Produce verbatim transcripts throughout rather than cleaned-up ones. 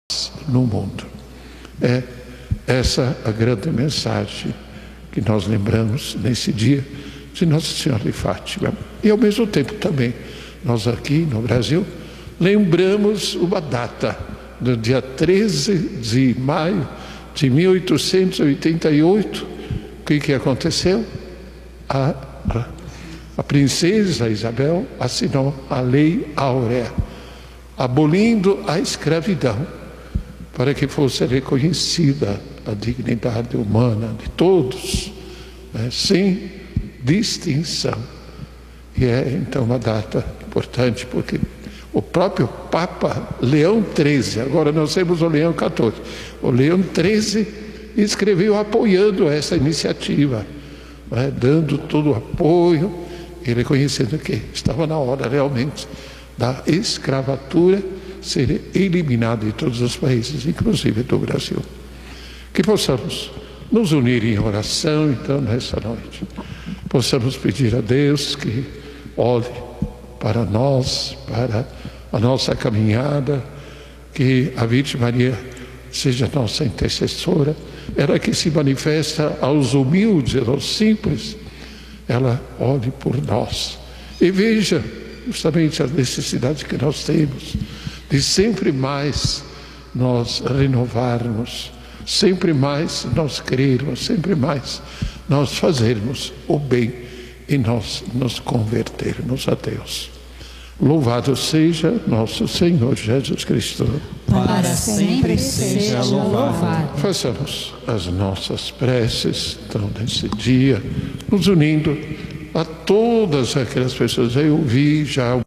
no mundo. É essa a grande mensagem que nós lembramos nesse dia de Nossa Senhora de Fátima. E ao mesmo tempo também, nós aqui no Brasil, lembramos uma data, no dia treze de maio de mil oitocentos e oitenta e oito, o que, que aconteceu? A, a, a princesa Isabel assinou a Lei Áurea, abolindo a escravidão, para que fosse reconhecida a dignidade humana de todos, né, sem distinção. E é então uma data importante, porque o próprio Papa Leão treze, agora nós temos o Leão quatorze, o Leão treze escreveu apoiando essa iniciativa, né, dando todo o apoio e reconhecendo que estava na hora realmente da escravatura ser eliminada em todos os países, inclusive do Brasil. Que possamos nos unir em oração, então, nessa noite. Possamos pedir a Deus que olhe para nós, para a nossa caminhada, que a Virgem Maria seja nossa intercessora, ela que se manifesta aos humildes, aos simples, ela olhe por nós e veja justamente as necessidades que nós temos de sempre mais nós renovarmos, sempre mais nós crermos, sempre mais nós fazermos o bem e nós nos convertermos a Deus. Louvado seja nosso Senhor Jesus Cristo. Para sempre seja louvado. Façamos as nossas preces, então, nesse dia, nos unindo a todas aquelas pessoas. Eu vi já.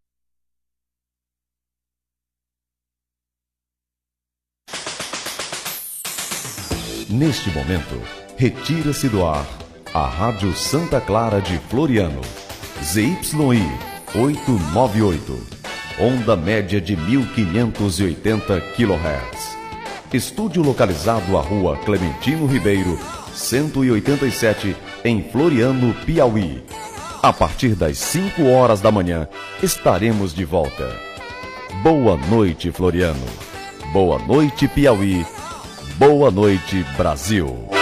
Neste momento, retira-se do ar a Rádio Santa Clara de Floriano, Z Y I oitocentos e noventa e oito, onda média de mil quinhentos e oitenta quilohertz. Estúdio localizado à Rua Clementino Ribeiro, cento e oitenta e sete, em Floriano, Piauí. A partir das cinco horas da manhã, estaremos de volta. Boa noite, Floriano. Boa noite, Piauí. Boa noite, Brasil.